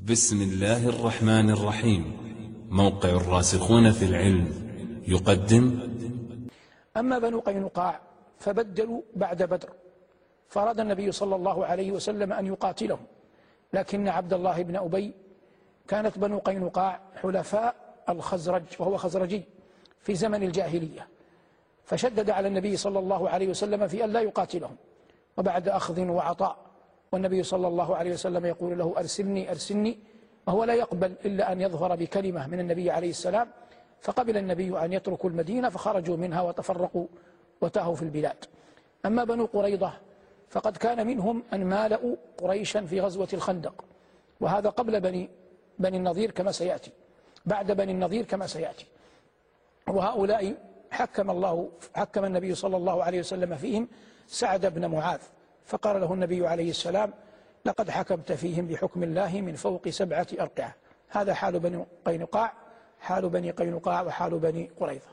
بسم الله الرحمن الرحيم. موقع الراسخون في العلم يقدم. أما بنو قينقاع فبدلوا بعد بدر، فأراد النبي صلى الله عليه وسلم أن يقاتلهم، لكن عبد الله بن أبي كانت بنو قينقاع حلفاء الخزرج وهو خزرجي في زمن الجاهلية، فشدد على النبي صلى الله عليه وسلم في أن لا يقاتلهم، وبعد أخذ وعطاء، والنبي صلى الله عليه وسلم يقول له أرسلني أرسلني، وهو لا يقبل إلا أن يظفر بكلمة من النبي عليه السلام، فقبل النبي أن يتركوا المدينة فخرجوا منها وتفرقوا وتاهوا في البلاد. أما بنو قريظة فقد كان منهم أن مالأوا قريشا في غزوة الخندق، وهذا قبل بني النضير كما سيأتي، بعد بني النضير كما سيأتي. وهؤلاء حكم النبي صلى الله عليه وسلم فيهم سعد بن معاذ، فقال له النبي عليه السلام: لقد حكمت فيهم بحكم الله من فوق 7 أرقعة. هذا حال بني قينقاع، حال بني قينقاع وحال بني قريظة.